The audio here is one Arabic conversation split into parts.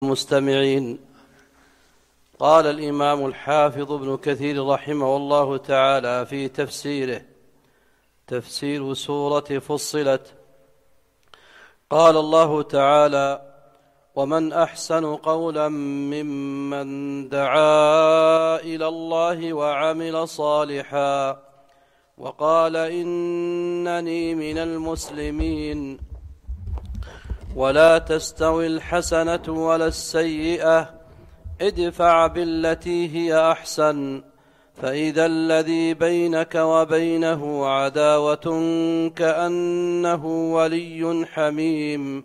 المستمعين. قال الإمام الحافظ ابن كثير رحمه الله تعالى في تفسيره: تفسير سورة فصلت. قال الله تعالى: ومن أحسن قولا ممن دعا إلى الله وعمل صالحا وقال إنني من المسلمين. ولا تستوي الحسنة ولا السيئة، ادفع بالتي هي أحسن، فإذا الذي بينك وبينه عداوة كأنه ولي حميم.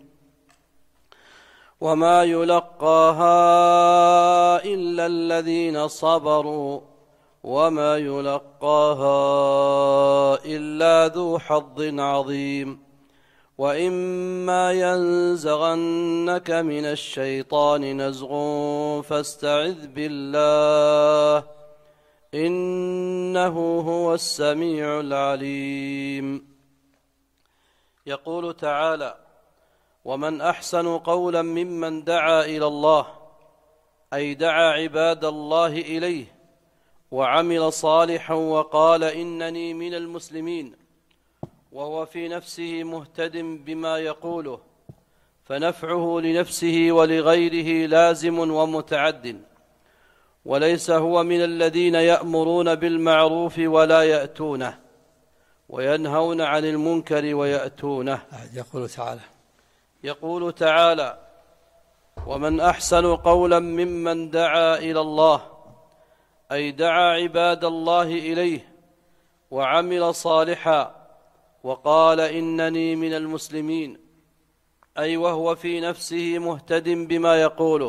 وما يلقاها إلا الذين صبروا وما يلقاها إلا ذو حظ عظيم. وإما ينزغنك من الشيطان نزغ فاستعذ بالله إنه هو السميع العليم. يقول تعالى: ومن أحسن قولا ممن دعا إلى الله، أي دعا عباد الله إليه وعمل صالحا وقال إنني من المسلمين، وهو في نفسه مهتد بما يقوله، فنفعه لنفسه ولغيره لازم ومتعد، وليس هو من الذين يأمرون بالمعروف ولا يأتونه وينهون عن المنكر ويأتونه. يقول تعالى: ومن أحسن قولا ممن دعا إلى الله، أي دعا عباد الله إليه وعمل صالحا وقال إنني من المسلمين، أي وهو في نفسه مهتد بما يقوله،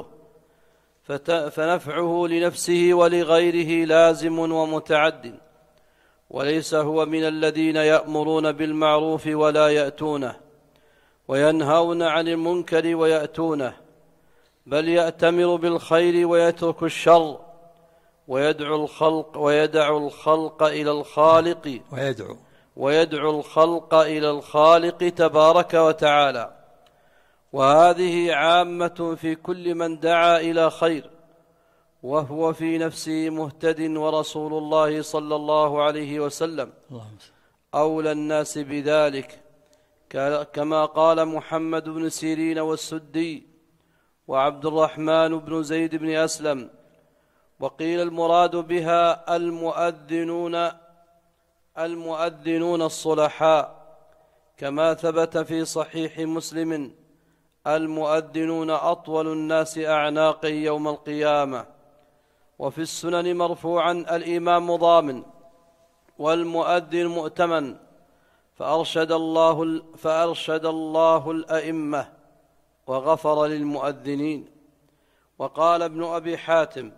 فنفعه لنفسه ولغيره لازم ومتعد، وليس هو من الذين يأمرون بالمعروف ولا يأتونه وينهون عن المنكر ويأتونه، بل يأتمر بالخير ويترك الشر ويدعو الخلق إلى الخالق تبارك وتعالى. وهذه عامة في كل من دعا إلى خير وهو في نفسه مهتد، ورسول الله صلى الله عليه وسلم أولى الناس بذلك، كما قال محمد بن سيرين والسدي وعبد الرحمن بن زيد بن أسلم. وقيل المراد بها المؤذنون الصلحاء، كما ثبت في صحيح مسلم: المؤذنون أطول الناس أعناقا يوم القيامة. وفي السنن مرفوعا: الإمام ضامن والمؤذن مؤتمن، فأرشد الله الأئمة وغفر للمؤذنين. وقال ابن أبي حاتم: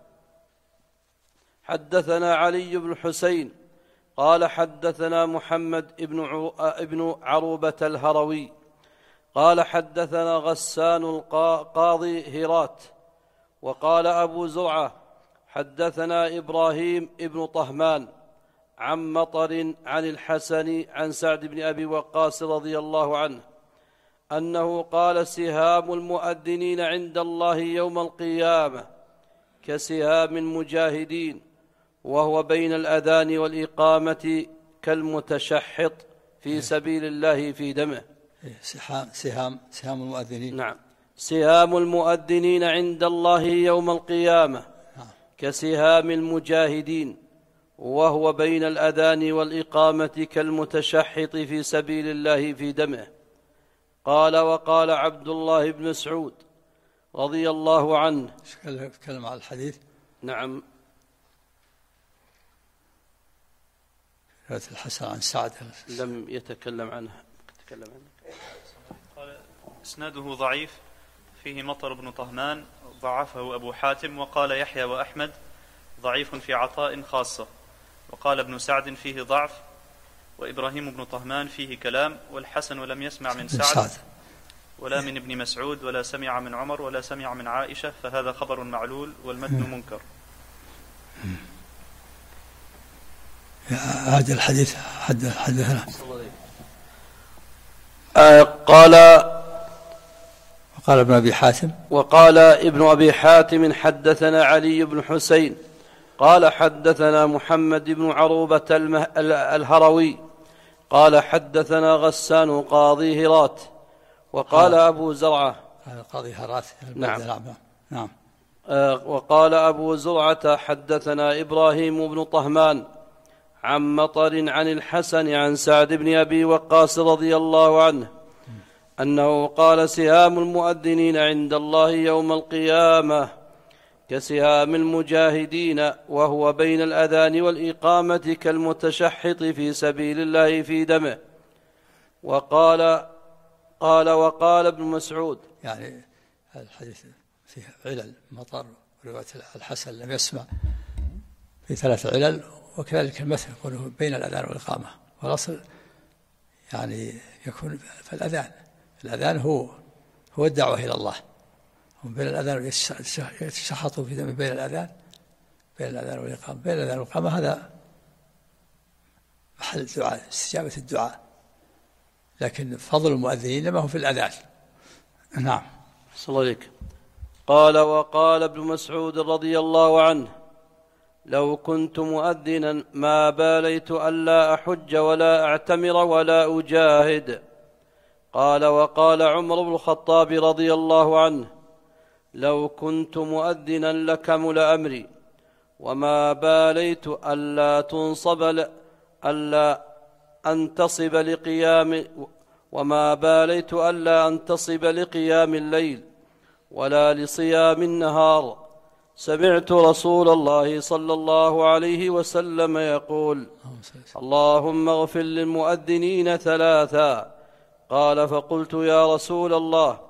حدثنا علي بن حسين قال حدثنا محمد ابن عروبة الهروي قال حدثنا غسان القاضي هرات. وقال أبو زرعة: حدثنا إبراهيم ابن طهمان عن مطر عن الحسن عن سعد بن أبي وقاص رضي الله عنه أنه قال: سهام المؤذنين عند الله يوم القيامة كسهام المجاهدين، وهو بين الأذان والإقامة كالمتشحط في سبيل الله في دمه. سهام المؤذنين. نعم، سهام المؤذنين عند الله يوم القيامة كسهام المجاهدين، وهو بين الأذان والإقامة كالمتشحط في سبيل الله في دمه. قال: وقال عبد الله بن مسعود رضي الله عنه. تكلم عن الحديث. نعم. الحسن عن سعد لم يتكلم عنها. قال: اسناده ضعيف، فيه مطر بن طهمان ضعفه أبو حاتم. وقال يحيى وأحمد: ضعيف في عطاء خاصة. وقال ابن سعد: فيه ضعف. وإبراهيم بن طهمان فيه كلام. والحسن لم يسمع من سعد ولا من ابن مسعود ولا سمع من عمر ولا سمع من عائشة، فهذا خبر معلول والمتن منكر. هذا الحديث حدثنا. قال ابن أبي حاتم وقال ابن أبي حاتم حدثنا علي بن حسين قال حدثنا محمد بن عروبة الهروي قال حدثنا غسان قاضي هرات وقال أبو زرعة قاضي هرات. نعم. وقال أبو زرعة حدثنا إبراهيم بن طهمان عن مطر عن الحسن عن سعد بن أبي وقاص رضي الله عنه أنه قال سهام المؤذنين عند الله يوم القيامة كسهام المجاهدين وهو بين الأذان والإقامة كالمتشحط في سبيل الله في دمه. وقال ابن مسعود يعني الحديث فيه علل مطر ورواية الحسن لم يسمع في 3 علل، وكذلك المثل يقوله بين الأذان والإقامة، والأصل يعني يكون في الأذان هو الدعوة إلى الله، وبين الأذان يتشحطوا في دم بين الأذان والإقامة. بين الأذان والإقامة هذا محل الدعاء، استجابة الدعاء، لكن فضل المؤذنين لما هو في الأذان. نعم. صلى الله عليك. قال وقال ابن مسعود رضي الله عنه لو كنت مؤذنا ما باليت ألا أحج ولا أعتمر ولا أجاهد. قال وقال عمر بن الخطاب رضي الله عنه لو كنت مؤذنا لكمل أمري وما باليت ألا أنتصب لقيام الليل ولا لصيام النهار. سمعت رسول الله صلى الله عليه وسلم يقول اللهم اغفر للمؤذنين 3. قال فقلت يا رسول الله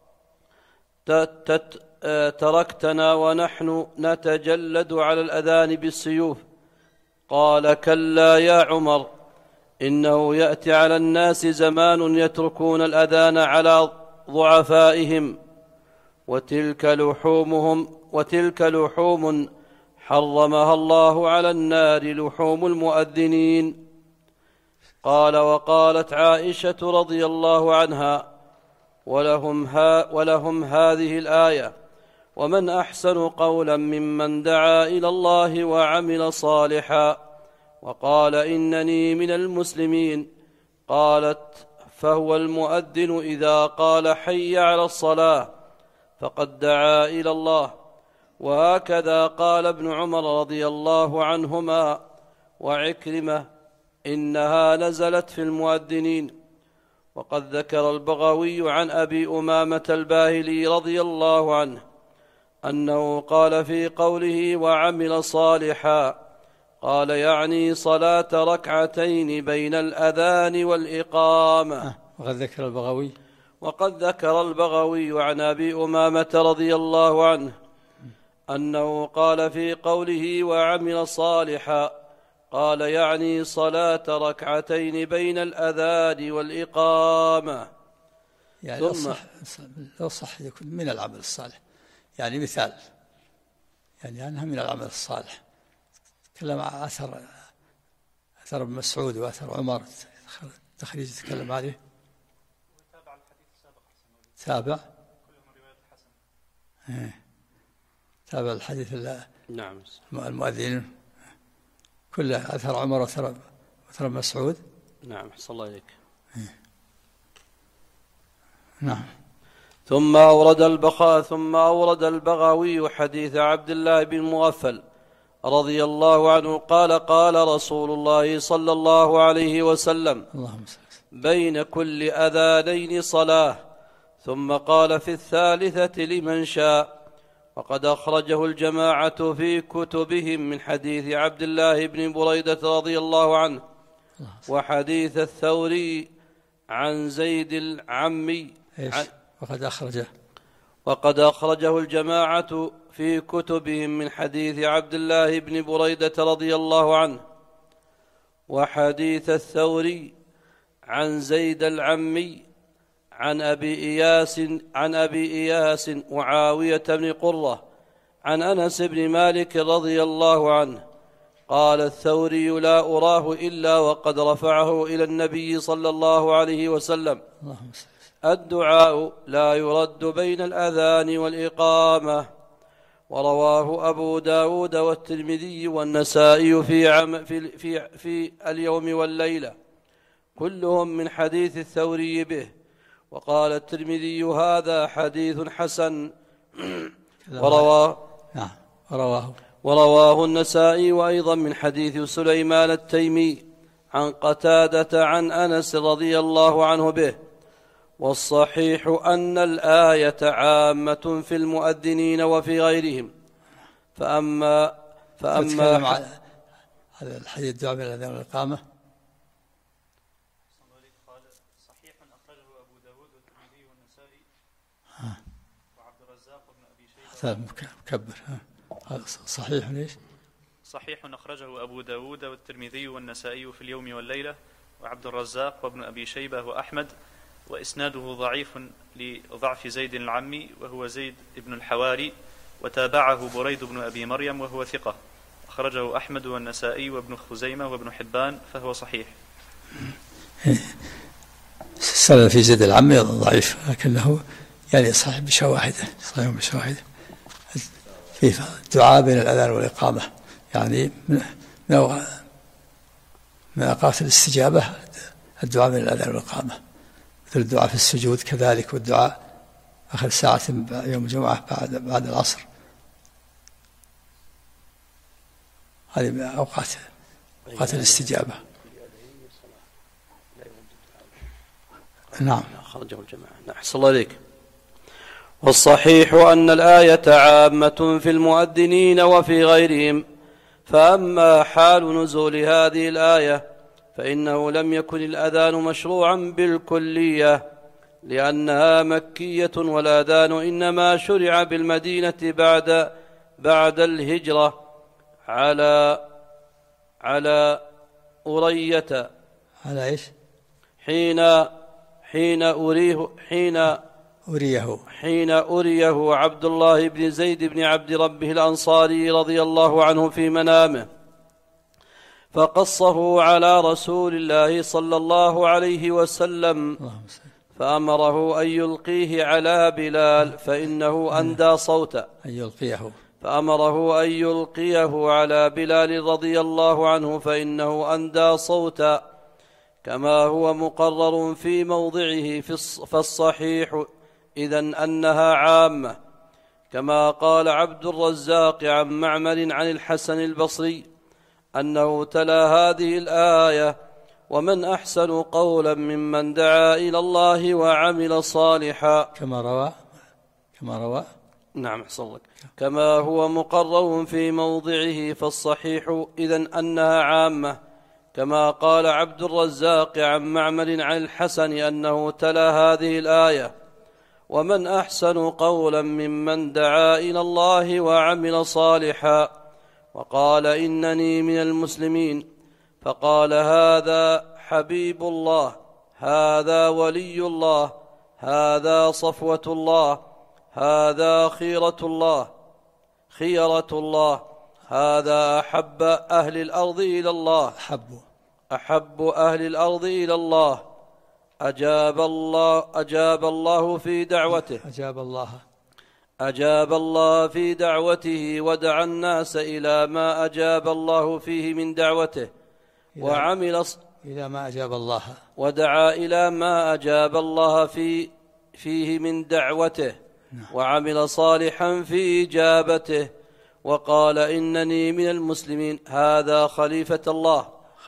تركتنا ونحن نتجلد على الأذان بالسيوف. قال كلا يا عمر إنه يأتي على الناس زمان يتركون الأذان على ضعفائهم وتلك لحوم حرمها الله على النار لحوم المؤذنين. قال وقالت عائشة رضي الله عنها ولهم هذه الآية ومن أحسن قولا ممن دعا إلى الله وعمل صالحا وقال إنني من المسلمين. قالت فهو المؤذن إذا قال حي على الصلاة فقد دعا إلى الله. وهكذا قال ابن عمر رضي الله عنهما وعكرمة إنها نزلت في المؤذنين. وقد ذكر البغوي عن أبي أمامة الباهلي رضي الله عنه أنه قال في قوله وعمل صالحا قال يعني صلاة ركعتين بين الأذان والإقامة. وقد ذكر البغوي عن أبي أمامة رضي الله عنه أنه قال في قوله وعمل صالحا قال يعني صلاة ركعتين بين الأذان والإقامة. يعني لو صح يكون من العمل الصالح، يعني مثال يعني أنها من العمل الصالح. تكلم عن أثر ابن مسعود وأثر عمر تخريج تكلم عليه. تابع الحديث نعم المؤذنين كله أثر عمر وأثر مسعود. نعم صلى الله عليك. نعم. ثم أورد البغوي حديث عبد الله بن مغفل رضي الله عنه قال رسول الله صلى الله عليه وسلم بين كل أذانين صلاة. ثم قال في الثالثة لمن شاء. وقد أخرجه الجماعة في كتبهم من حديث عبد الله بن بريدة رضي الله عنه وحديث الثوري عن زيد العمي. وقد أخرجه الجماعة في كتبهم من حديث عبد الله بن بريدة رضي الله عنه وحديث الثوري عن زيد العمي عن أبي إياس معاوية بن قرة عن أنس بن مالك رضي الله عنه قال الثوري لا أراه إلا وقد رفعه إلى النبي صلى الله عليه وسلم الدعاء لا يرد بين الأذان والإقامة. ورواه أبو داود والترمذي والنسائي في اليوم والليلة كلهم من حديث الثوري به. وقال الترمذي هذا حديث حسن. ورواه النسائي وأيضا من حديث سليمان التيمي عن قتادة عن أنس رضي الله عنه به. والصحيح أن الآية عامة في المؤذنين وفي غيرهم. فأما على هذا الحديث الدعاء بين الأذان والإقامة. صحيح أخرجه أبو داود والترمذي والنسائي وعبد الرزاق وابن أبي شيبة. هذا مكبر. صحيح ليش؟ صحيح أخرجه أبو داود والترمذي والنسائي في اليوم والليلة وعبد الرزاق وابن أبي شيبة وأحمد، وإسناده ضعيف لضعف زيد العمي وهو زيد بن الحواري، وتابعه بريد بن أبي مريم وهو ثقة، أخرجه أحمد والنسائي وابن خزيمة وابن حبان فهو صحيح. السند في زيد العمي ضعيف لكنه يعني صحيح بشواهده. في الدعاء بين الأذان والإقامة يعني من أوقات الاستجابة الدعاء بين الأذان والإقامة، مثل الدعاء في السجود كذلك، والدعاء آخر ساعة يوم الجمعة بعد العصر. هذه من أوقات الاستجابة. نعم. خرجه الجماعة. أحسن الله إليك. والصحيح أن الآية عامة في المؤذنين وفي غيرهم. فأما حال نزول هذه الآية فإنه لم يكن الأذان مشروعا بالكلية لأنها مكية، والأذان إنما شرع بالمدينة بعد الهجرة على أرية. على إيش؟ حين أريه عبد الله بن زيد بن عبد ربه الأنصاري رضي الله عنه في منامه، فقصه على رسول الله صلى الله عليه وسلم، فأمره أن يلقيه على بلال فإنه أندى صوتا. فأمره أن يلقيه على بلال رضي الله عنه فإنه أندى صوتا، كما هو مقرر في موضعه. فالصحيح إذن أنها عامة، كما قال عبد الرزاق عن معمر عن الحسن البصري أنه تلا هذه الآية: ومن أحسن قولا ممن دعا إلى الله وعمل صالحا، كما روى نعم أحسن لك، كما هو مقرر في موضعه. فالصحيح إذن أنها عامة، كما قال عبد الرزاق عن معمر عن الحسن أنه تلا هذه الآية: ومن أحسن قولا ممن دعا إلى الله وعمل صالحا وقال إنني من المسلمين. فقال: هذا حبيب الله، هذا ولي الله، هذا صفوة الله، هذا خيرة الله، هذا أحب أهل الأرض إلى الله، أحب أهل الأرض إلى الله. أجاب الله في دعوته، أجاب الله في دعوته، ودعا الناس إلى ما أجاب الله فيه من دعوته، وعمل إلى ما أجاب الله، ودعا إلى ما أجاب الله فيه من دعوته، وعمل صالحا في إجابته، وقال إنني من المسلمين. هذا خليفة الله،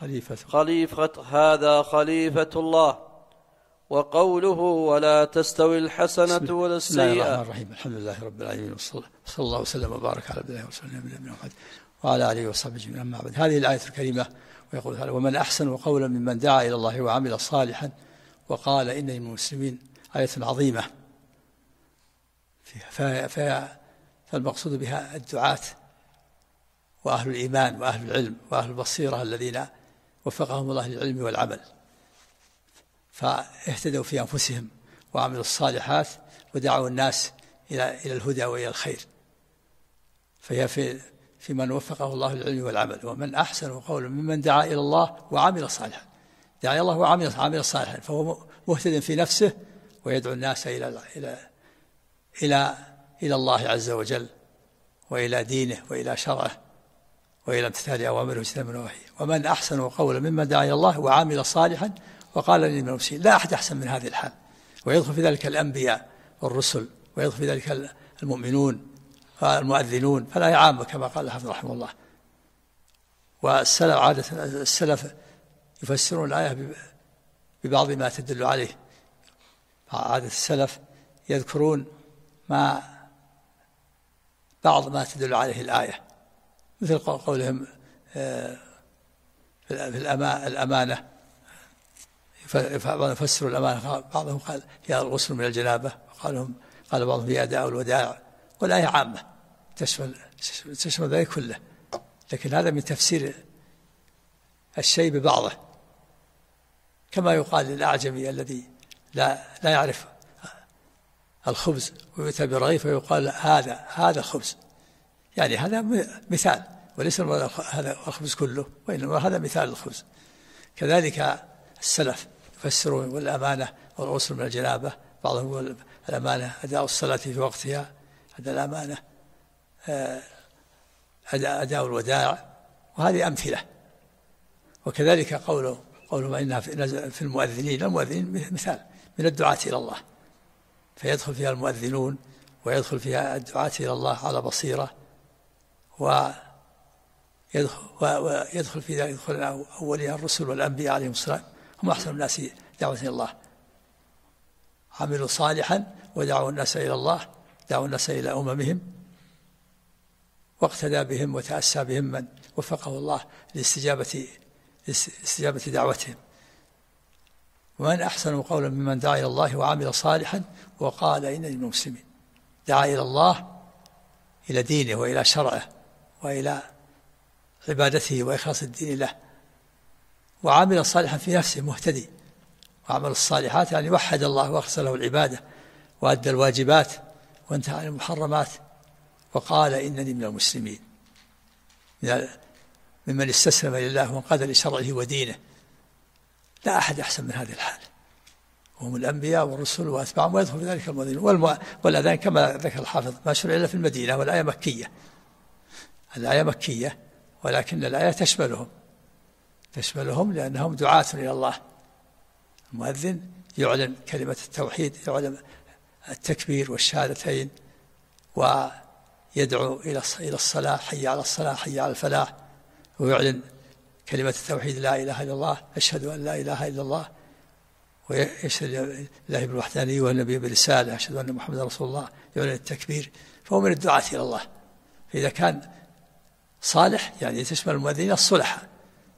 هذا خليفة الله. وقوله: ولا تستوي الحسنة ولا السيئة. بسم الله الرحمن الرحيم. الحمد لله رب العالمين، وصلى الله وسلم وبارك على عبده ورسوله نبينا محمد وعلى آله وصحبه أجمعين. أما بعد، هذه الآية الكريمة ويقول تعالى: ومن أحسن قولا ممن دعا إلى الله وعمل صالحا وقال إنني من المسلمين. آية عظيمة، فالمقصود بها الدعاة وأهل الإيمان وأهل العلم وأهل البصيرة الذين وفقهم الله للعلم والعمل، فاهتدوا في أنفسهم وعملوا الصالحات ودعوا الناس إلى الهدى وإلى الخير. فهي في من وفقه الله للعلم والعمل. ومن أحسن قولا ممن دعا إلى الله وعمل صالحا. دعا إلى الله وعمل صالحا، فهو مهتد في نفسه ويدعو الناس إلى الله عز وجل وإلى دينه وإلى شرعه وإلى امتثال أوامره واجتناب نواهيه. ومن أحسن قولا ممن دعا إلى الله وعمل صالحا وقال إني من المسلمين. لا أحد أحسن من هذه الحال، ويدخل في ذلك الأنبياء والرسل، ويدخل في ذلك المؤمنون والمؤذنون، فلا عامة كما قال الحافظ رحمه الله. والسلف عادة السلف يفسرون الآية ببعض ما تدل عليه. عادة السلف يذكرون بعض ما تدل عليه الآية، مثل قولهم في الأمانة، يفسروا الأمانة. بعضهم قال هي الغسل من الجنابة، قال بعضهم هي أداء الوداع، والآية عامة تشمل ذلك كله. لكن هذا من تفسير الشيء ببعضه، كما يقال للأعجمي الذي لا يعرف الخبز ويؤتى برغيف ويقال هذا الخبز، يعني هذا مثال، وليس هذا الخبز كله، وإنما هذا مثال الخبز. كذلك السلف يفسرون والأمانة والغسل من الجنابة، بعضهم يقول الأمانة أداء الصلاة في وقتها، هذا الأمانة أداء الوداع، وهذه أمثلة. وكذلك قوله إنها في المؤذنين مثال من الدعاة إلى الله، فيدخل فيها المؤذنون ويدخل فيها الدعاة إلى الله على بصيرة، ويدخل في ذلك يدخل أولها الرسل والأنبياء عليهم السلام، هم أحسن الناس دعوة إلى الله، عملوا صالحا ودعوا الناس إلى الله، دعوا الناس إلى أممهم، واقتدى بهم وتأسى بهم من وفقه الله لاستجابة دعوتهم. ومن أحسن قولا ممن دعا إلى الله وعمل صالحا وقال إنني من المسلمين. دعا إلى الله، إلى دينه وإلى شرعه وإلى عبادته وإخلاص الدين له، وعمل صالحا في نفسه مهتدي، وعمل الصالحات يعني وحد الله وأخلص له العبادة وأدى الواجبات وانتهى عن المحرمات، وقال إنني من المسلمين، ممن استسلم لله وانقاد لشرعه ودينه. لا أحد أحسن من هذه الحال، وهم الأنبياء والرسل وأتباعهم، ويدخل في ذلك المؤذنون والأذان كما ذكر الحافظ ما شرع إلا في المدينة، والآية مكية. الآية مكية، ولكن الآية تشملهم لأنهم دعاة إلى الله. المؤذن يعلن كلمة التوحيد، يعلن التكبير والشهادتين، ويدعو إلى الصلاة، حي على الصلاة حي على الفلاح، ويعلن كلمة التوحيد لا إله إلا الله، أشهد أن لا إله إلا الله، ويشهد الله بالوحدانية والنبي بالرسالة، أشهد أن محمد رسول الله، يعلن التكبير، فهو من الدعاة إلى الله. فإذا كان صالح يعني تشمل المؤذنين الصلحاء،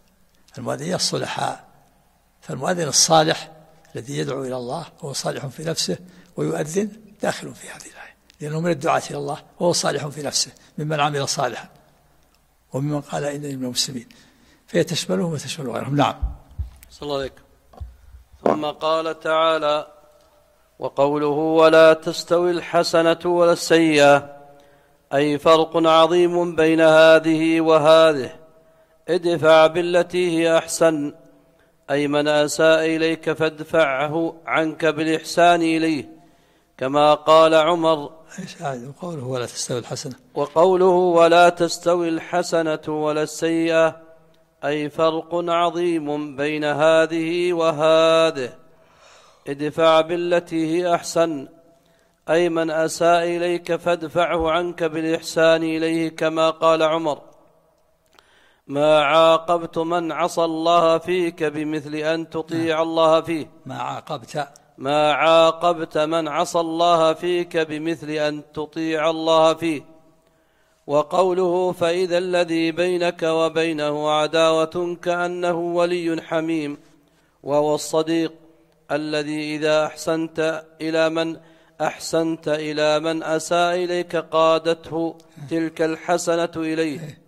فالمؤذن الصالح الذي يدعو إلى الله وهو صالح في نفسه ويؤذن داخل في هذه الآية، لأنه من الدعاة إلى الله وهو صالح في نفسه ممن عمل صالحا وممن قال إنني من المسلمين، فهي تشملهم وتشمل غيرهم. نعم. صلى الله عليك. ثم قال تعالى: وقوله ولا تستوي الحسنة ولا السيئة، أي فرق عظيم بين هذه وهذه، ادفع بالتي هي أحسن، أي من أساء إليك فادفعه عنك بالإحسان إليه، كما قال عمر. وقوله ولا تستوي الحسنة، وقوله ولا تستوي الحسنة ولا السيئة، أي فرق عظيم بين هذه وهذه، ادفع بالتي هي أحسن، أي من أساء إليك فادفعه عنك بالإحسان إليه، كما قال عمر: ما عاقبت من عصى الله فيك بمثل أن تطيع الله فيه. ما عاقبت من عصى الله فيك بمثل أن تطيع الله فيه. وقوله فإذا الذي بينك وبينه عداوة كأنه ولي حميم، وهو الصديق الذي إذا أحسنت إلى من أساء إليك قادته تلك الحسنة إليه.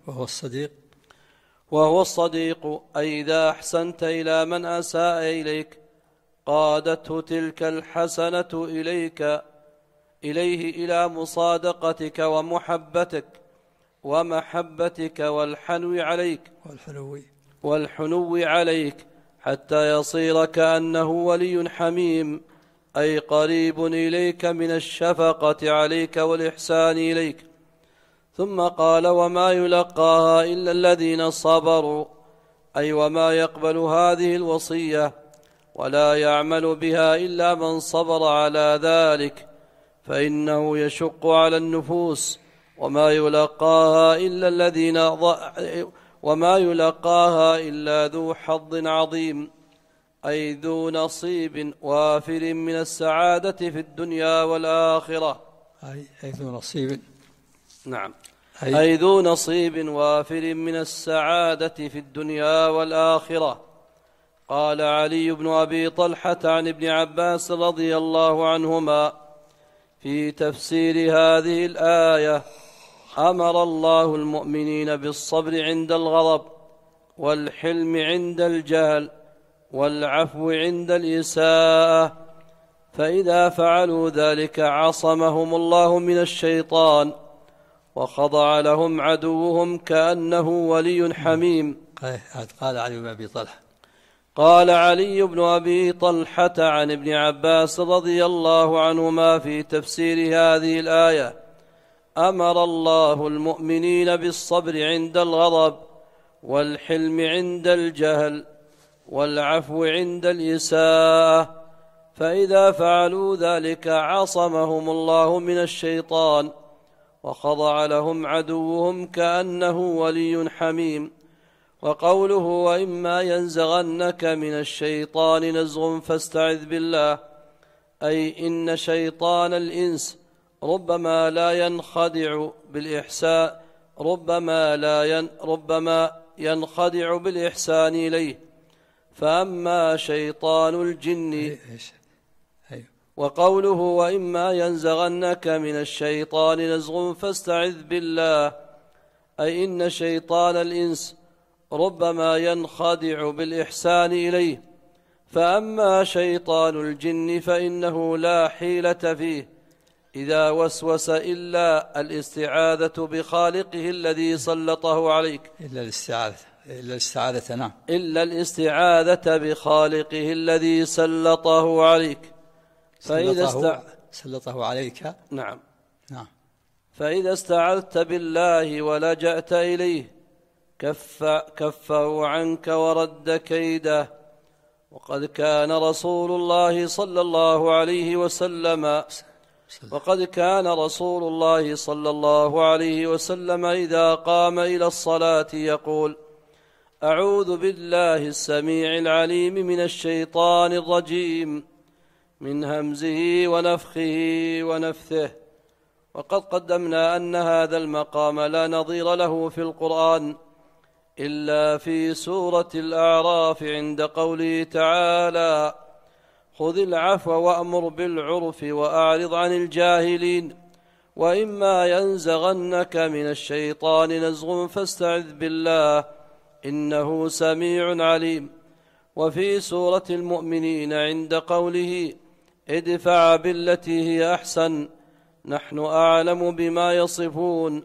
وهو الصديق أي إذا أحسنت إلى من أساء إليك قادته تلك الحسنة إليه إلى مصادقتك ومحبتك والحنو عليك حتى يصير كأنه ولي حميم، أي قريب إليك من الشفقة عليك والإحسان إليك. ثم قال: وما يلقاها إلا الذين صبروا، أي وما يقبل هذه الوصية ولا يعمل بها إلا من صبر على ذلك، فإنه يشق على النفوس. وما يلقاها إلا ذو حظ عظيم، أي ذو نصيب وافر من السعادة في الدنيا والآخرة. أي ذو نصيب، نعم، أي ذو نصيب وافر من السعادة في الدنيا والآخرة. قال علي بن أبي طلحة عن ابن عباس رضي الله عنهما في تفسير هذه الآية: أمر الله المؤمنين بالصبر عند الغضب، والحلم عند الجهل، والعفو عند الإساءة، فإذا فعلوا ذلك عصمهم الله من الشيطان، وخضع لهم عدوهم كأنه ولي حميم. قال علي بن أبي طلحة قال علي بن أبي طلحة عن ابن عباس رضي الله عنهما في تفسير هذه الآية: أمر الله المؤمنين بالصبر عند الغضب، والحلم عند الجهل، والعفو عند الإساءة، فإذا فعلوا ذلك عصمهم الله من الشيطان، وخضع لهم عدوهم كأنه ولي حميم. وقوله: وإما ينزغنك من الشيطان نزغ فاستعذ بالله، أي إن شيطان الإنس ربما لا ينخدع بالإحسان، ربما ينخدع بالإحسان إليه، فأما شيطان الجن. وقوله: وإما ينزغنك من الشيطان نزغ فاستعذ بالله، أي إن شيطان الإنس ربما ينخدع بالإحسان إليه، فأما شيطان الجن فإنه لا حيلة فيه إذا وسوس إلا الاستعاذة بخالقه الذي سلطه عليك، إلا الاستعاذة نعم، إلا الاستعاذة بخالقه الذي سلطه عليك. سلطه عليك نعم. فإذا استعذت بالله ولجأت إليه كفه عنك ورد كيده. وقد كان رسول الله صلى الله عليه وسلم إذا قام إلى الصلاة يقول: أعوذ بالله السميع العليم من الشيطان الرجيم، من همزه ونفخه ونفثه. وقد قدمنا أن هذا المقام لا نظير له في القرآن إلا في سورة الأعراف عند قوله تعالى: خذ العفو وأمر بالعرف وأعرض عن الجاهلين، وإما ينزغنك من الشيطان نزغ فاستعذ بالله إنه سميع عليم. وفي سورة المؤمنين عند قوله: ادفع بالتي هي أحسن نحن أعلم بما يصفون،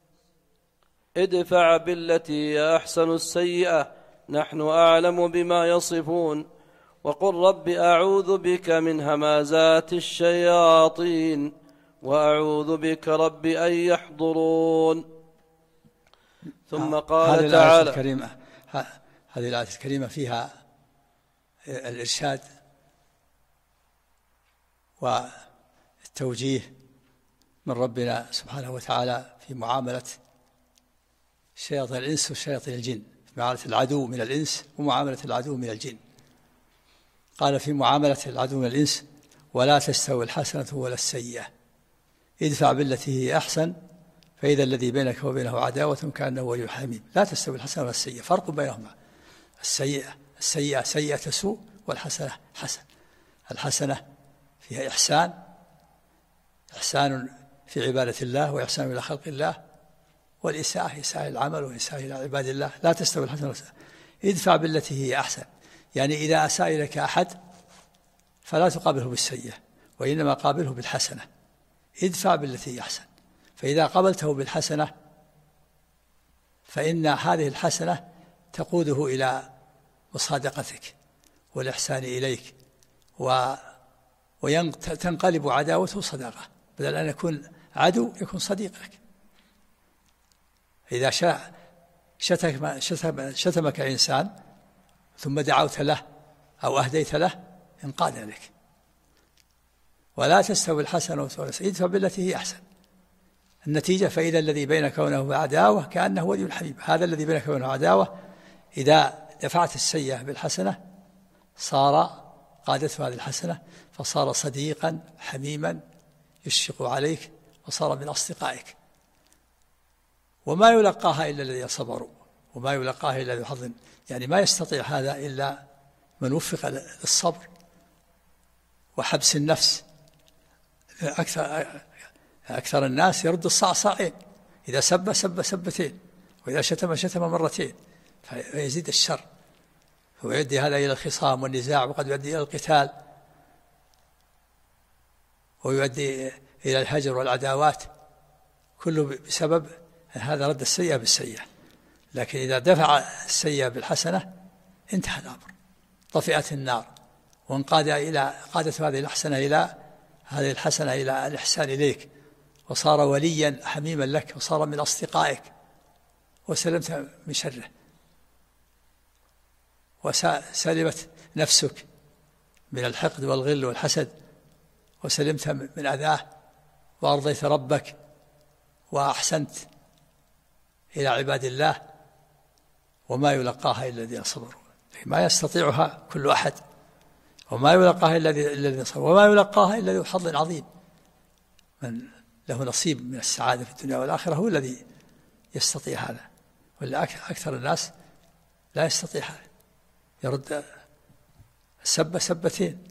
ادفع بالتي هي أحسن السيئة نحن أعلم بما يصفون، وقل رب أعوذ بك من همازات الشياطين وأعوذ بك رب أن يحضرون. ثم قال تعالى: هذه الآية الكريمة فيها الإرشاد والتوجيه من ربنا سبحانه وتعالى في معاملة شياطين الإنس وشياطين الجن، في معاملة العدو من الإنس ومعاملة العدو من الجن. قال في معاملة العدو من الإنس: ولا تستوي الحسنة ولا السيئة، ادفع بالتي هي أحسن فإذا الذي بينك وبينه عداوة كأنه ولي حميم. لا تستوي الحسنة ولا السيئة، فرق بينهما. السيئة سيئة سوء، والحسنة حسن. الحسنة فيها إحسان في عبادة الله وإحسان إلى خلق الله، والإساءة إساءة العمل وإساءة إلى عباد الله. لا تستوي الحسنة ولا السيئة. ادفع بالتي هي أحسن، يعني إذا أساء إليك أحد فلا تقابله بالسيئة، وإنما قابله بالحسنة. ادفع بالتي هي أحسن، فإذا قابلته بالحسنة فإن هذه الحسنة تقوده إلى مصادقتك والإحسان إليك وتنقلب عداوته صداقة، بدل أن يكون عدو يكون صديقك. إذا شتمك إنسان ثم دعوت له أو أهديت له انقاد لك. ولا تستوي الحسنة والسيئة ادفع بالتي هي أحسن. النتيجة فإذا الذي بينك وبينه عداوة كأنه ولي حميم. هذا الذي بينك وبينه عداوة إذا دفعت السيئة بالحسنة صار قادته هذه الحسنة، فصار صديقا حميما يشفق عليك وصار من أصدقائك. وما يلقاها إلا الذين صبروا وما يلقاها إلا ذو حظ، يعني ما يستطيع هذا إلا من وفق للصبر وحبس النفس. أكثر الناس يرد الصعصعين، إذا سب سبتين، وإذا شتم مرتين، فيزيد الشر، ويؤدي هذا إلى الخصام والنزاع، وقد يؤدي إلى القتال، ويؤدي إلى الهجر والعداوات، كله بسبب هذا رد السيئة بالسيئة. لكن إذا دفع السيئة بالحسنة انتهى الأمر، طفئت النار، وانقاد إلى قادة هذه الحسنة إلى الإحسان إليك، وصار وليا حميما لك، وصار من أصدقائك، وسلمت من شره، وسلمت نفسك من الحقد والغل والحسد، وسلمت من أذاه، وأرضيت ربك، وأحسنت إلى عباد الله. وما يلقاها إلا الذين صبروا، ما يستطيعها كل أحد، وما يلقاها إلا الذين صبروا، وما يلقاها إلا ذو حظ عظيم. من له نصيب من السعادة في الدنيا والآخرة هو الذي يستطيع هذا، ولا أكثر الناس لا يستطيع هذا، يرد سبتين،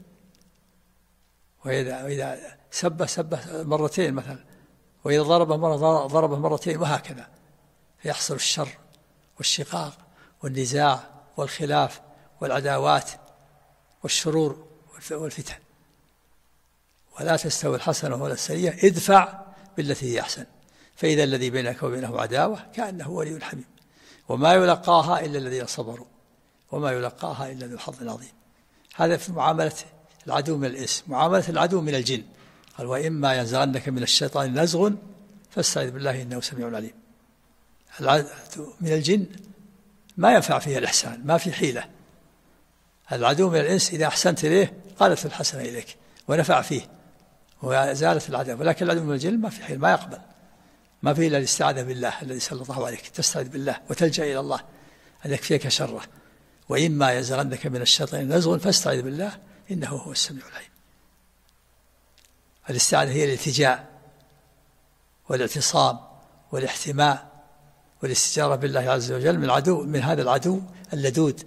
وإذا سب مرتين مثلا، وإذا ضربه مرتين، وهكذا، فيحصل الشر والشقاق والنزاع والخلاف والعداوات والشرور والفتن. ولا تستوي الحسنة ولا السيئة ادفع بالتي هي أحسن، فإذا الذي بينك وبينه عداوة كأنه ولي حميم. وما يلقاها إلا الذين صبروا وما يلقاها إلا ذو حظ عظيم. هذا في معاملة العدو من الإنس. معاملة العدو من الجن قال: وإما ينزغنك من الشيطان نزغ فاستعذ بالله إنه سميع عليم. العدو من الجن ما ينفع فيه الإحسان، ما في حيلة. العدو من الإنس إذا أحسنت إليه قالت الحسنة إليك ونفع فيه وزالت العداوة، ولكن العدو من الجن ما في حيل، ما يقبل، ما فيه إلا الاستعاذة بالله الذي سلطه عليك، تستعذ بالله وتلجأ إلى الله أن يكفيك شره. وإما ينزغنك من الشيطان نزغ فاستعذ بالله إنه هو السميع العليم. الاستعاذة هي الالتجاء والاعتصام والاحتماء والاستجارة بالله عز وجل من هذا العدو اللدود.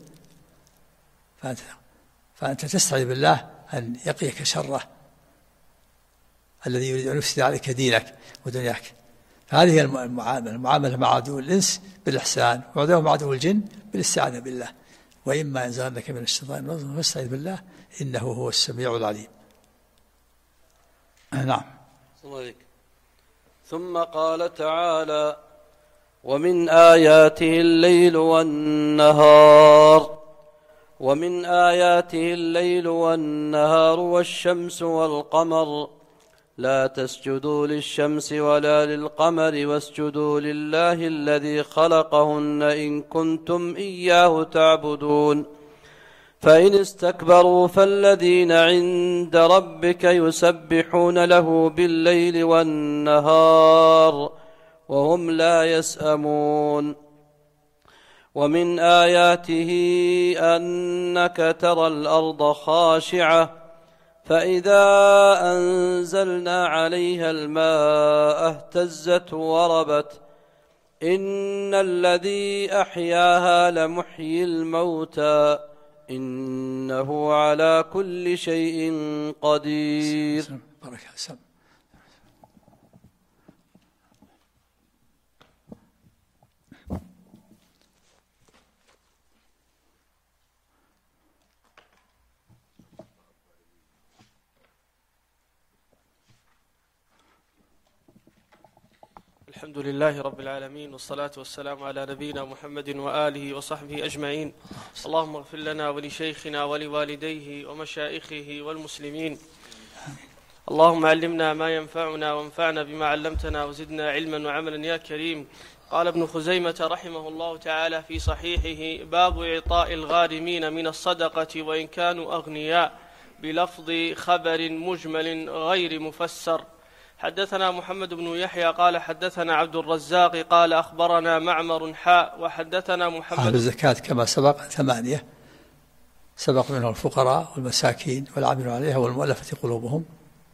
فأنت تستعذ بالله أن يقيك شره الذي يريد أن يفسد عليك دينك ودنياك. فهذه هي المعاملة مع عدو الإنس بالإحسان، وعدوه مع عدو الجن بالاستعاذة بالله. وإما ينزغنك من الشيطان نزغ فاستعذ بالله إنه هو السميع العليم. نعم. ثم قال تعالى: ومن آياته الليل والنهار والشمس والقمر لا تسجدوا للشمس ولا للقمر واسجدوا لله الذي خلقهن إن كنتم إياه تعبدون. فإن استكبروا فالذين عند ربك يسبحون له بالليل والنهار وهم لا يسأمون. ومن آياته أنك ترى الأرض خاشعة فإذا أنزلنا عليها الماء اهتزت وربت إن الذي أحياها لمحيي الموتى إنه على كل شيء قدير. الحمد لله رب العالمين، والصلاة والسلام على نبينا محمد وآله وصحبه أجمعين. اللهم اغفر لنا ولشيخنا ولوالديه ومشائخه والمسلمين. اللهم علمنا ما ينفعنا وانفعنا بما علمتنا وزدنا علما وعملا يا كريم. قال ابن خزيمة رحمه الله تعالى في صحيحه: باب إعطاء الغارمين من الصدقة وإن كانوا أغنياء، بلفظ خبر مجمل غير مفسر. حدثنا محمد بن يحيى قال حدثنا عبد الرزاق قال أخبرنا معمر وحدثنا محمد. أهل الزكاة كما سبق 8، سبق منهم الفقراء والمساكين والعاملون عليها والمؤلفة قلوبهم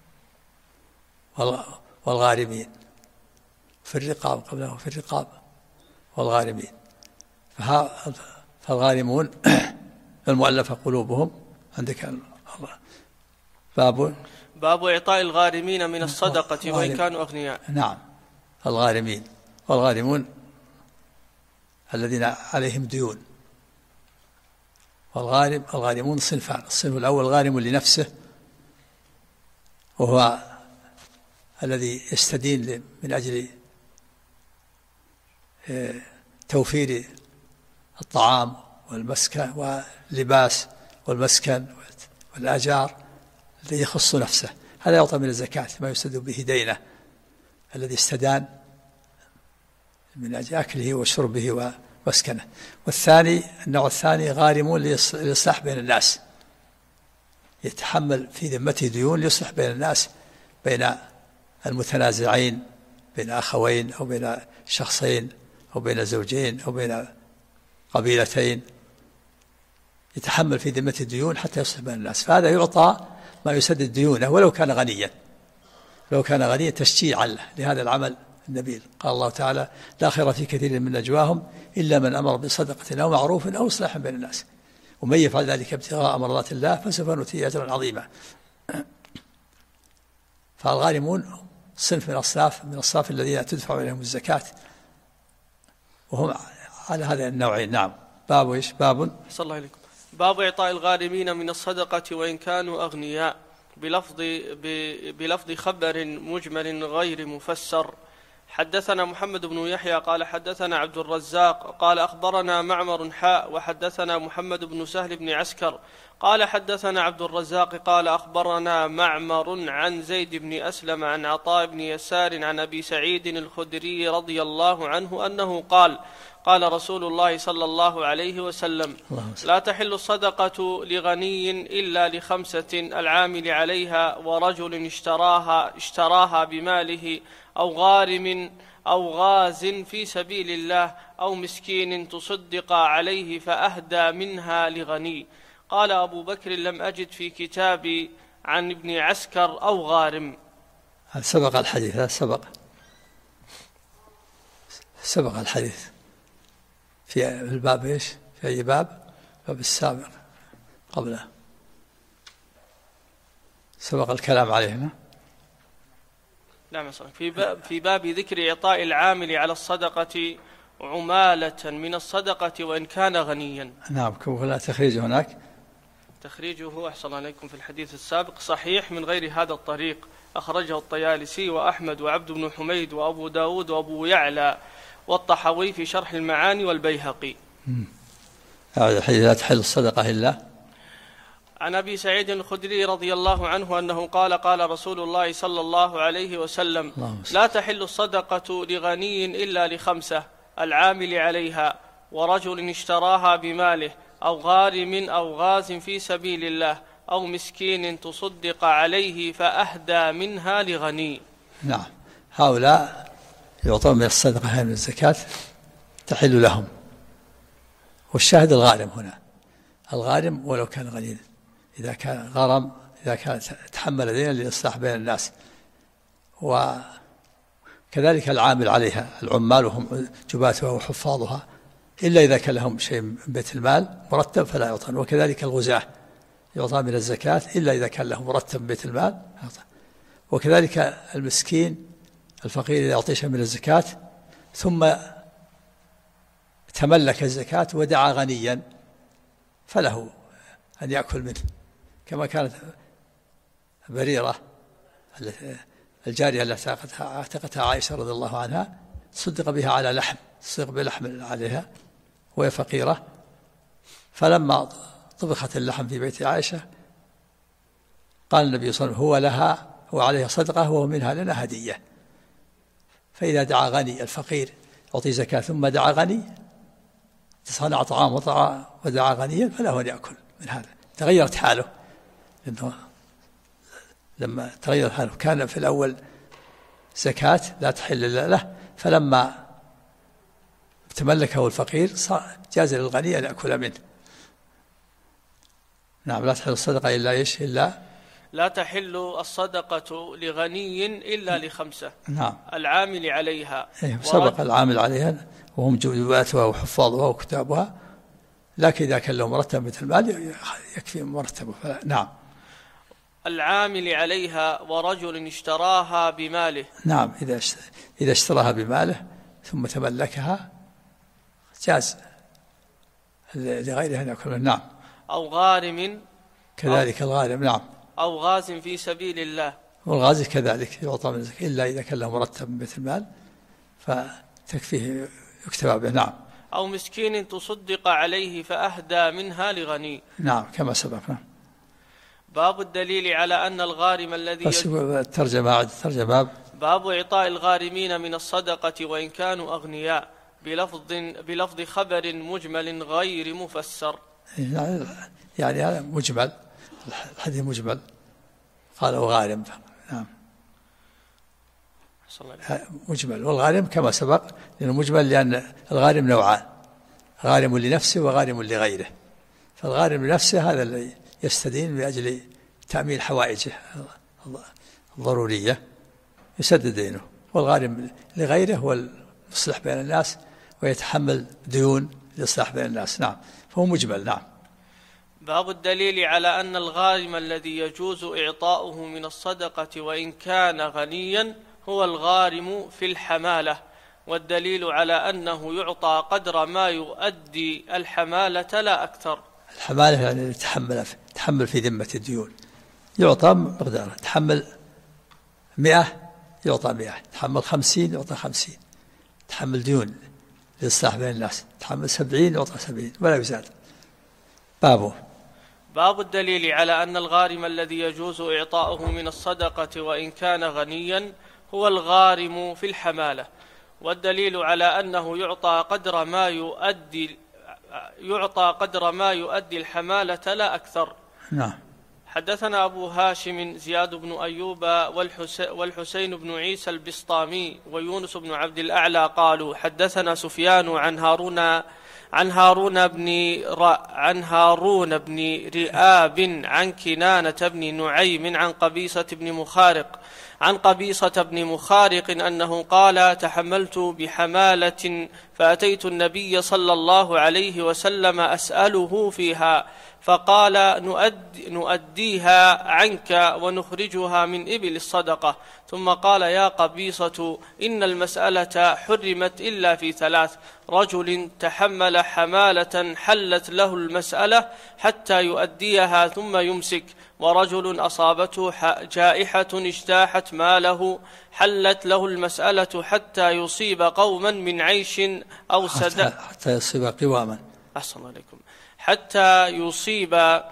والغارمين في الرقاب، قبله في الرقاب والغارمين. فالغارمون المؤلفة قلوبهم عندك. باب إعطاء الغارمين من الصدقة وإن كانوا أغنياء. نعم، الغارمين والغارمون الذين عليهم ديون. الغارمون صنفان: الصنف الأول غارم لنفسه، وهو الذي يستدين من أجل توفير الطعام والمسكن واللباس والمسكن والآجار الذي يخص نفسه، هذا يعطى من الزكاة ما يسد به دينه الذي استدان من أجل أكله وشربه ومسكنه. والثاني، النوع الثاني، غارمون للإصلاح بين الناس، يتحمل في ذمته ديون ليصلح بين الناس، بين المتنازعين، بين أخوين أو بين شخصين أو بين زوجين أو بين قبيلتين، يتحمل في ذمته ديون حتى يصلح بين الناس. فهذا يعطى ما يسدد ديونه ولو كان غنيا، لو كان غنيا تشجيعا له لهذا العمل النبيل. قال الله تعالى: لا خير في كثير من نجواهم إلا من أمر بصدقة أو معروف أو إصلاح بين الناس، ومن يفعل ذلك ابتغاء مرضات الله فسوف نؤتيه أجرا عظيما. فالغارمون صنف من الأصناف الذين تدفع إليهم الزكاة، وهم على هذا النوعين. نعم. باب إيش؟ صلى الله عليكم. باب إعطاء الغارمين من الصدقة وإن كانوا أغنياء، بلفظ خبر مجمل غير مفسر. حدثنا محمد بن يحيى قال حدثنا عبد الرزاق قال أخبرنا معمر وحدثنا محمد بن سهل بن عسكر قال حدثنا عبد الرزاق قال أخبرنا معمر عن زيد بن أسلم عن عطاء بن يسار عن أبي سعيد الخدري رضي الله عنه أنه قال: قال رسول الله صلى الله عليه وسلم: لا تحل الصدقة لغني إلا لخمسة: العامل عليها، ورجل اشتراها بماله، أو غارم أو غاز في سبيل الله، أو مسكين تصدق عليه فأهدى منها لغني. قال أبو بكر: لم أجد في كتابي عن ابن عسكر أو غارم. سبق الحديث، سبق الحديث في الباب. إيش؟ في أي باب؟ باب السابق قبله سبق الكلام عليه. نعم. في باب ذكر إعطاء العامل على الصدقة عمالة من الصدقة وإن كان غنيا. نعم. كيف تخريجه هناك؟ تخريجه أحسن عليكم في الحديث السابق صحيح من غير هذا الطريق، أخرجه الطيالسي وأحمد وعبد بن حميد وأبو داود وأبو يعلى والطحاوي في شرح المعاني والبيهقي. هذا الحديث: لا تحل الصدقة إلا. عن أبي سعيد الخدري رضي الله عنه أنه قال: قال رسول الله صلى الله عليه وسلم: لا تحل الصدقة لغني إلا لخمسة: العامل عليها، ورجل اشتراها بماله، أو غارم أو غاز في سبيل الله، أو مسكين تصدق عليه فأهدى منها لغني. نعم. هؤلاء يعطون من الصدقة من الزكاة تحل لهم. والشاهد الغارم هنا، الغارم ولو كان غنيا، إذا كان غرم، إذا كان تحمل دينا للإصلاح بين الناس. وكذلك العامل عليها، العمال وهم جباتها وحفاظها، إلا إذا كان لهم شيء من بيت المال مرتب فلا يعطون. وكذلك الغزاة يعطى من الزكاة إلا إذا كان له مرتب من بيت المال يعطى. وكذلك المسكين الفقير إذا يعطي شيء من الزكاة ثم تملك الزكاة ودعا غنيا فله أن يأكل منه، كما كانت بريرة الجارية التي اعتقتها عائشة رضي الله عنها، صدق بها على لحم، صدق بلحم عليها وهي فقيرة، فلما طبخت اللحم في بيت عائشة قال النبي صلى الله عليه وسلم: هو لها هو عليه صدقة وهو منها لنا هدية. فإذا دعا غني الفقير يعطي زكاة ثم دعا غني صنع طعام ودعا غنيا فله أن يأكل من هذا. تغيرت حاله، لأنه لما تغيرت حاله كان في الأول زكاة لا تحل له، فلما تملكه الفقير جاز للغني أن يأكل منه. نعم. لا تحل الصدقة إلا لا تحل الصدقة لغني إلا لخمسة. نعم. العامل عليها، سبق العامل عليها وهم جواتها وحفاظها وكتابها، لكن إذا كان له مرتب مثل المال يكفي مرتبه. نعم. العامل عليها ورجل اشتراها بماله. نعم. إذا اشتراها بماله ثم تملكها جاز لغيره أن يأكل. نعم. أو غارم، كذلك الغارم. نعم. أو غاز في سبيل الله، والغازي كذلك يعطى من الزكاة إلا إذا كان له مرتب مثل المال فتكفيه يكتفى به. نعم. أو مسكين تصدق عليه فأهدى منها لغني. نعم كما سبق. نعم. باب الدليل على أن الغارم الذي بس الترجمة باب إعطاء الغارمين من الصدقة وإن كانوا أغنياء بلفظ خبر مجمل غير مفسر. يعني هذا مجمل، الحديث مجمل، قال وغارم. نعم. مجمل. والغارم كما سبق لأنه مجمل، لأن الغارم نوعان: غارم لنفسه وغارم لغيره. فالغارم لنفسه هذا الذي يستدين لأجل تأمين حوائجه الضرورية يسدد دينه، والغارم لغيره هو المصلح بين الناس ويتحمل ديون للإصلاح بين الناس. نعم. فهو مجمل. نعم. باب الدليل على أن الغارم الذي يجوز إعطاؤه من الصدقة وإن كان غنيا هو الغارم في الحمالة، والدليل على أنه يعطى قدر ما يؤدي الحمالة لا أكثر. الحمالة يعني تحمل في ذمة الديون، يعطى مقداره. تحمل 100 يعطى 100، تحمل 50 يعطى 50، تحمل ديون للإصلاح بين الناس تحمل 70 يعطى 70 ولا يزاد. باب الدليل على أن الغارم الذي يجوز إعطاؤه من الصدقة وإن كان غنيا هو الغارم في الحمالة، والدليل على أنه يعطى قدر ما يؤدي الحمالة لا أكثر. نعم. حدثنا أبو هاشم زياد بن أيوب والحسين بن عيسى البسطامي ويونس بن عبد الأعلى قالوا حدثنا سفيان عن هارون بن رئاب عن كنانة بن نعيم عن قبيصة بن مخارق أنه قال تحملت بحمالة فأتيت النبي صلى الله عليه وسلم أسأله فيها فقال نؤديها عنك ونخرجها من إبل الصدقة. ثم قال يا قبيصة إن المسألة حرمت إلا في 3: رجل تحمل حمالة حلت له المسألة حتى يؤديها ثم يمسك، ورجل أصابته جائحة اجتاحت ماله حلت له المسألة حتى يصيب قوما من عيش أو سداد حتى يصيب قواما. أحسن عليكم. حتى يصيب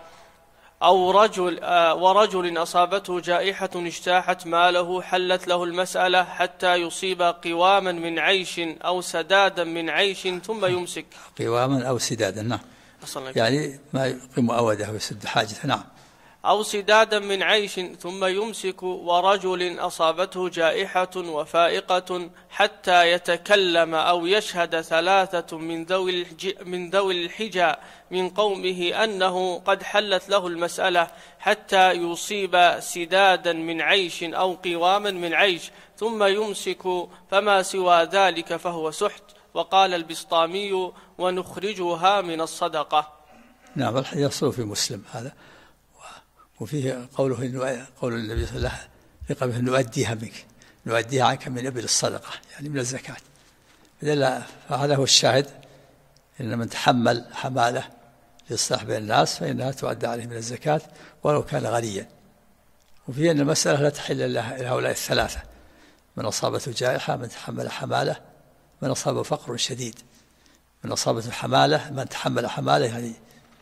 ورجل أصابته جائحة اجتاحت ماله حلت له المسألة حتى يصيب قواما من عيش أو سدادا من عيش ثم يمسك. قواما أو سدادا. نعم. يعني ما يقيم أوده ويسد حاجته. نعم. أو سدادا من عيش ثم يمسك. ورجل أصابته جائحة وفائقة حتى يتكلم أو يشهد 3 من ذوي الحجى من قومه أنه قد حلت له المسألة حتى يصيب سدادا من عيش أو قواما من عيش ثم يمسك، فما سوى ذلك فهو سحت. وقال البسطامي ونخرجها من الصدقة. نعم. الحديث يصل في مسلم هذا، وفيه قول النبي صلى الله عليه وسلم نؤديها منك، نؤديها عنك من إبل الصدقة يعني من الزكاة. فهذا هو الشاهد، إن من تحمل حمالة للإصلاح بين الناس فإنها تؤدى عليه من الزكاة ولو كان غنيا. وفيه أن المسألة لا تحل لهؤلاء 3: من أصابته جائحة، من تحمل حمالة، من أصابه فقر شديد. من أصابته حمالة، من تحمل حمالة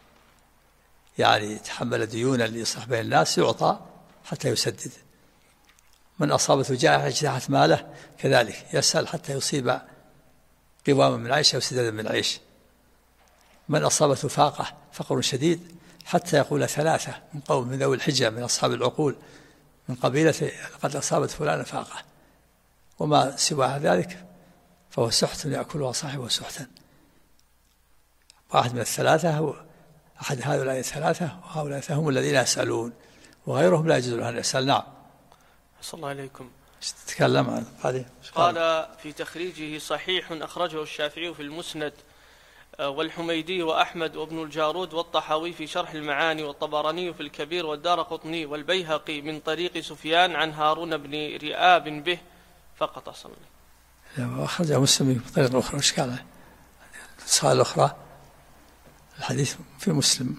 يعني تحمل ديونا لإصلاح بين الناس يعطى حتى يسدد. من أصابته جائحة اجتاحت ماله كذلك يسأل حتى يصيب قواما من عيش أو سدادا من عيش. من أصابته فقر شديد حتى يقول 3 من قوم من ذوي الحجة من أصحاب العقول من قبيلة قد أصابت فلان فاقة، وما سوى ذلك فهو سحت يأكلها صاحبه سحتا. واحد من الثلاثة هو أحد هؤلاء الثلاثة، وهؤلاء هم الذين يسألون وغيرهم لا يجوز أن يسأل. نعم. صلى الله عليكم. تتكلم عن هذه. قال في تخريجه صحيح أخرجه الشافعي في المسند والحميدي وأحمد وابن الجارود والطحاوي في شرح المعاني والطبراني في الكبير والدارقطني والبيهقي من طريق سفيان عن هارون بن رئاب به فقط. أصلا أخرجه مسلم بطريقة أخرى. وش قال النسخة الأخرى الحديث في مسلم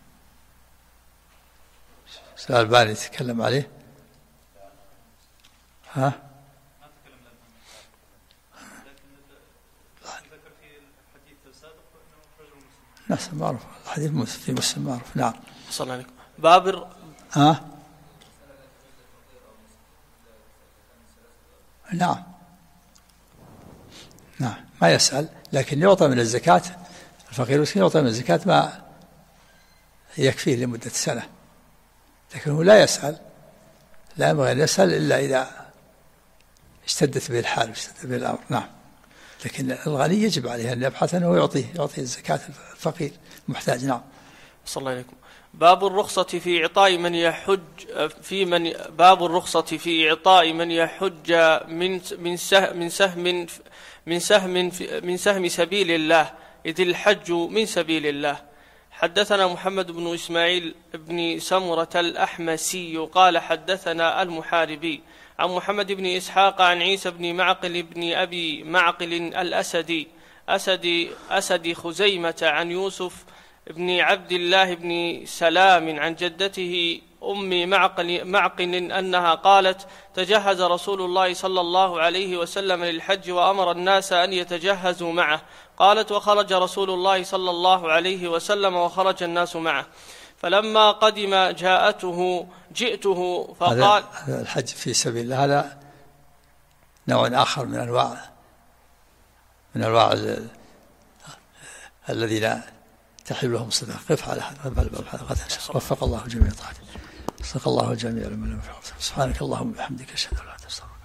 الألباني يتكلم عليه. ها؟ نفس معروف الحديث في مسلم معروف. نعم. صلى الله عليكم. باب نعم ما يسأل، لكن يعطى من الزكاة. الفقير المسكين يعطى من الزكاة ما يكفيه لمدة سنة، لكنه لا يسأل، لا ينبغي أن يسأل إلا إذا اشتدت به الحال واشتدت به الأمر. نعم. لكن الغني يجب عليه أن يبحث أنه يعطي الزكاة الفقير المحتاج. نعم. صلى الله عليكم. باب الرخصة في إعطاء من يحج باب الرخصة في إعطاء من يحج من سهم سبيل الله، إذ الحج من سبيل الله. حدثنا محمد بن إسماعيل بن سمرة الأحمسي قال حدثنا المحاربي عن محمد بن إسحاق عن عيسى بن معقل بن أبي معقل الأسدي أسد خزيمة عن يوسف بن عبد الله بن سلام عن جدته أم معقل أنها قالت: تجهز رسول الله صلى الله عليه وسلم للحج وأمر الناس أن يتجهزوا معه. قالت: وخرج رسول الله صلى الله عليه وسلم وخرج الناس معه، فلما قدم جئته فقال: هذا الحج في سبيل الله هذا نوع آخر من أنواع الذين تحل لهم صدقة. قف على هذا وفق الله الجميع. صدق الله الجميع. سبحانك اللهم وبحمدك أشهد أن لا إله إلا أنت.